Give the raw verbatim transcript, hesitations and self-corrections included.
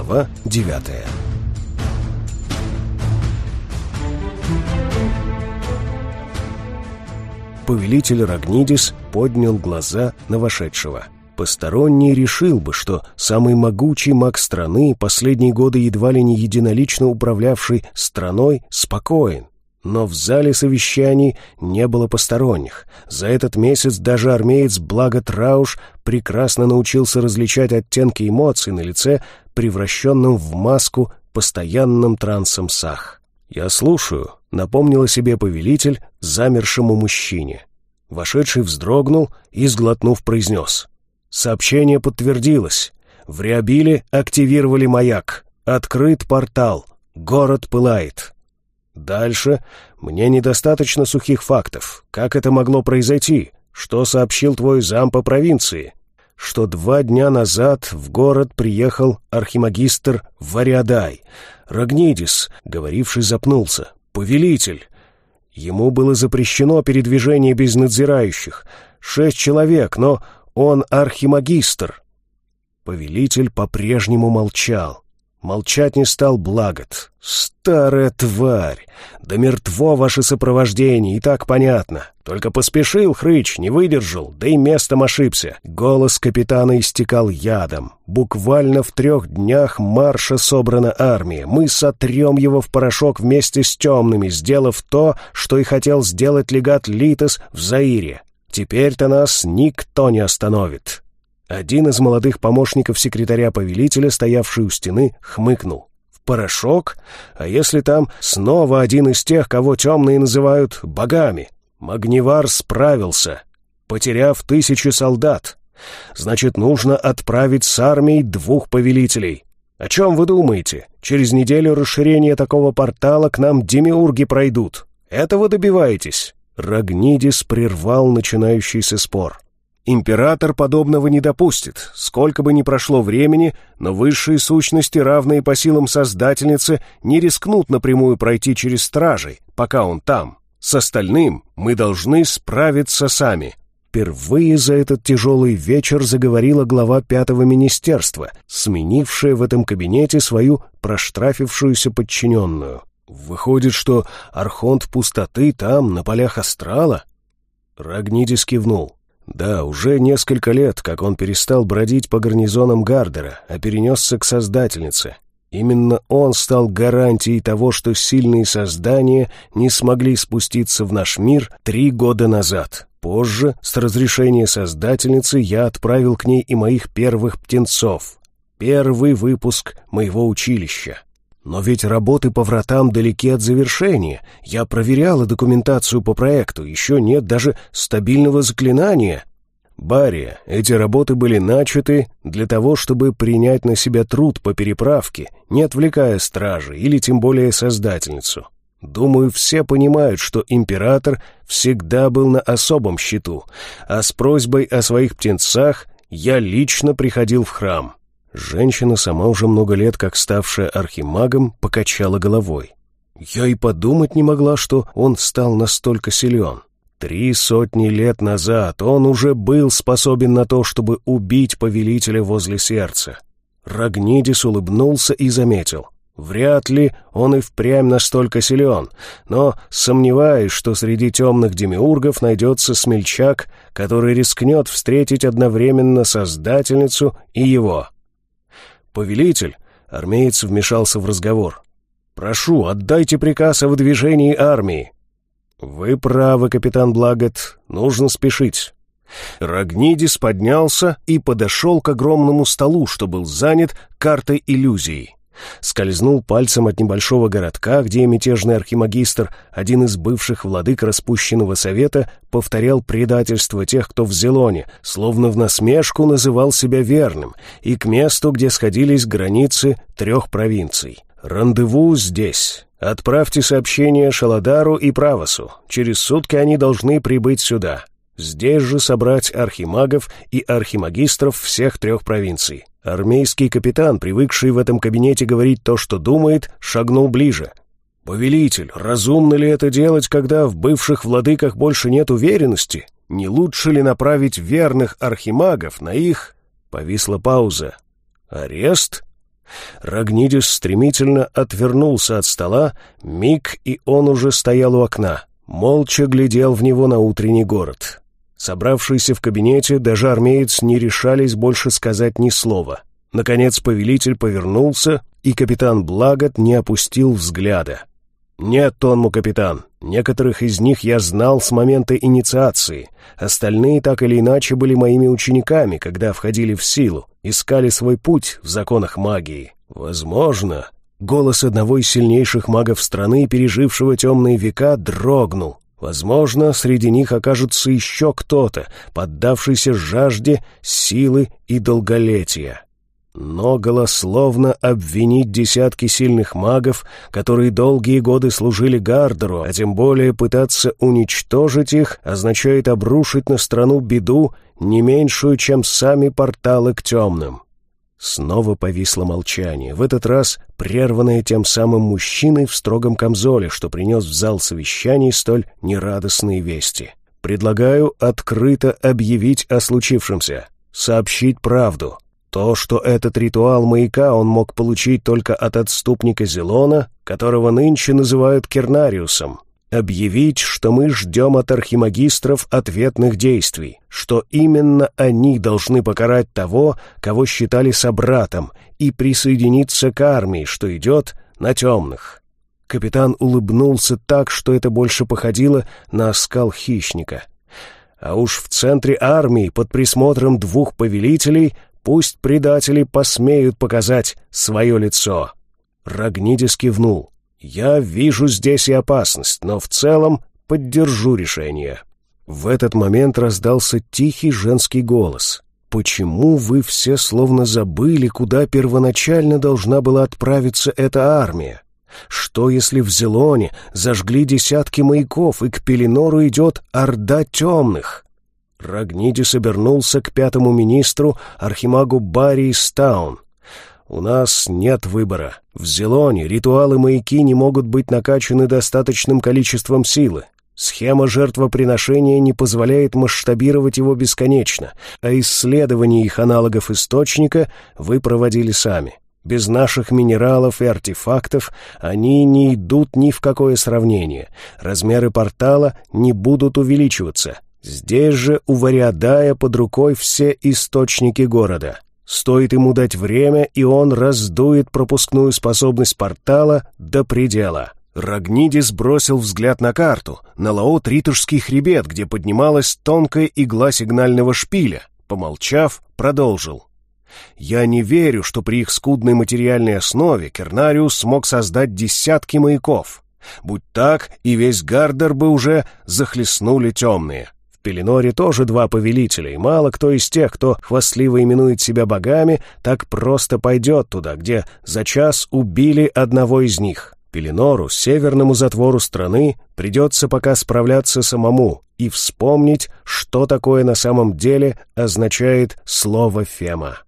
Глава девятая. Повелитель Рагнидис поднял глаза на вошедшего. Посторонний решил бы, что самый могучий маг страны, последние годы едва ли не единолично управлявший страной, спокоен. Но в зале совещаний не было посторонних. За этот месяц даже армеец Благо Трауш прекрасно научился различать оттенки эмоций на лице, превращенном в маску постоянным трансом Сах. «Я слушаю», — напомнил о себе повелитель замершему мужчине. Вошедший вздрогнул и, сглотнув, произнес: «Сообщение подтвердилось. В Реабиле активировали маяк. Открыт портал. Город пылает». «Дальше мне недостаточно сухих фактов. Как это могло произойти? Что сообщил твой зам по провинции?» «Что два дня назад в город приехал архимагистр Вариадай. Рагнидис», — говоривший, запнулся, — «повелитель. Ему было запрещено передвижение без надзирающих. Шесть человек, но он архимагистр». Повелитель по-прежнему молчал. Молчать не стал Благот. «Старая тварь! Да мертво ваше сопровождение, и так понятно. Только поспешил Хрыч, не выдержал, да и местом ошибся». Голос капитана истекал ядом. «Буквально в трех днях марша собрана армия. Мы сотрем его в порошок вместе с темными, сделав то, что и хотел сделать легат Литос в Заире. Теперь-то нас никто не остановит». Один из молодых помощников секретаря повелителя, стоявший у стены, хмыкнул. «В порошок? А если там снова один из тех, кого темные называют богами? Магнивар справился, потеряв тысячи солдат. Значит, нужно отправить с армией двух повелителей. О чем вы думаете? Через неделю расширения такого портала к нам демиурги пройдут. Этого добиваетесь?» Рагнидис прервал начинающийся спор. «Император подобного не допустит. Сколько бы ни прошло времени, но высшие сущности, равные по силам Создательницы, не рискнут напрямую пройти через стражей, пока он там. С остальным мы должны справиться сами». Впервые за этот тяжелый вечер заговорила глава пятого министерства, сменившая в этом кабинете свою проштрафившуюся подчиненную. «Выходит, что Архонт Пустоты там, на полях Астрала?» Рагнидис кивнул. «Да, уже несколько лет, как он перестал бродить по гарнизонам Гардера, а перенесся к Создательнице. Именно он стал гарантией того, что сильные создания не смогли спуститься в наш мир три года назад. Позже, с разрешения Создательницы, я отправил к ней и моих первых птенцов. Первый выпуск моего училища. Но ведь работы по вратам далеки от завершения. Я проверяла документацию по проекту, еще нет даже стабильного заклинания». «Бария, эти работы были начаты для того, чтобы принять на себя труд по переправке, не отвлекая стражи или тем более Создательницу. Думаю, все понимают, что император всегда был на особом счету, а с просьбой о своих птенцах я лично приходил в храм». Женщина, сама уже много лет как ставшая архимагом, покачала головой. «Я и подумать не могла, что он стал настолько силен. Три сотни лет назад он уже был способен на то, чтобы убить повелителя возле сердца». Рагнидис улыбнулся и заметил: «Вряд ли он и впрямь настолько силен, но сомневаюсь, что среди темных демиургов найдется смельчак, который рискнет встретить одновременно Создательницу и его». «Повелитель», — армеец вмешался в разговор, — «прошу, отдайте приказ о выдвижении армии». «Вы правы, капитан Благот, нужно спешить». Рагнидис поднялся и подошел к огромному столу, что был занят картой иллюзий. Скользнул пальцем от небольшого городка, где мятежный архимагистр, один из бывших владык распущенного совета, повторял предательство тех, кто в Зелоне, словно в насмешку называл себя верным, и к месту, где сходились границы трех провинций. «Рандеву здесь. Отправьте сообщение Шаладару и Правосу. Через сутки они должны прибыть сюда. Здесь же собрать архимагов и архимагистров всех трех провинций». Армейский капитан, привыкший в этом кабинете говорить то, что думает, шагнул ближе. «Повелитель, разумно ли это делать, когда в бывших владыках больше нет уверенности? Не лучше ли направить верных архимагов на их...» Повисла пауза. «Арест?» Рагнидис стремительно отвернулся от стола, миг, и он уже стоял у окна, молча глядел в него на утренний город. Собравшиеся в кабинете, даже армеец, не решались больше сказать ни слова. Наконец повелитель повернулся, и капитан Благот не опустил взгляда. «Нет, Тонму, капитан, некоторых из них я знал с момента инициации, остальные так или иначе были моими учениками, когда входили в силу, искали свой путь в законах магии. Возможно...» Голос одного из сильнейших магов страны, пережившего темные века, дрогнул. «Возможно, среди них окажется еще кто-то, поддавшийся жажде, силы и долголетия». Но голословно обвинить десятки сильных магов, которые долгие годы служили Гардеру, а тем более пытаться уничтожить их, означает обрушить на страну беду, не меньшую, чем сами порталы к темным. Снова повисло молчание, в этот раз прерванное тем самым мужчиной в строгом камзоле, что принес в зал совещаний столь нерадостные вести. «Предлагаю открыто объявить о случившемся, сообщить правду». То, что этот ритуал маяка он мог получить только от отступника Зелона, которого нынче называют Кернариусом. Объявить, что мы ждем от архимагистров ответных действий, что именно они должны покарать того, кого считали собратом, и присоединиться к армии, что идет на темных. Капитан улыбнулся так, что это больше походило на оскал хищника. А уж в центре армии, под присмотром двух повелителей, пусть предатели посмеют показать свое лицо. Рагнидис кивнул. «Я вижу здесь и опасность, но в целом поддержу решение». В этот момент раздался тихий женский голос. «Почему вы все словно забыли, куда первоначально должна была отправиться эта армия? Что, если в Зелоне зажгли десятки маяков, и к Пеленору идет орда темных?» Рагнидис обернулся к пятому министру, архимагу Барри Стаун. «У нас нет выбора. В Зелоне ритуалы-маяки не могут быть накачаны достаточным количеством силы. Схема жертвоприношения не позволяет масштабировать его бесконечно, а исследование их аналогов источника вы проводили сами. Без наших минералов и артефактов они не идут ни в какое сравнение. Размеры портала не будут увеличиваться. Здесь же у Вариадая под рукой все источники города. Стоит ему дать время, и он раздует пропускную способность портала до предела». Рагнидис бросил взгляд на карту, на Лаот-Ритушский хребет, где поднималась тонкая игла сигнального шпиля. Помолчав, продолжил. «Я не верю, что при их скудной материальной основе Кернариус смог создать десятки маяков. Будь так, и весь Гардер бы уже захлестнули темные. В Пеленоре тоже два повелителя, и мало кто из тех, кто хвастливо именует себя богами, так просто пойдет туда, где за час убили одного из них. Пеленору, северному затвору страны, придется пока справляться самому и вспомнить, что такое на самом деле означает слово «фема».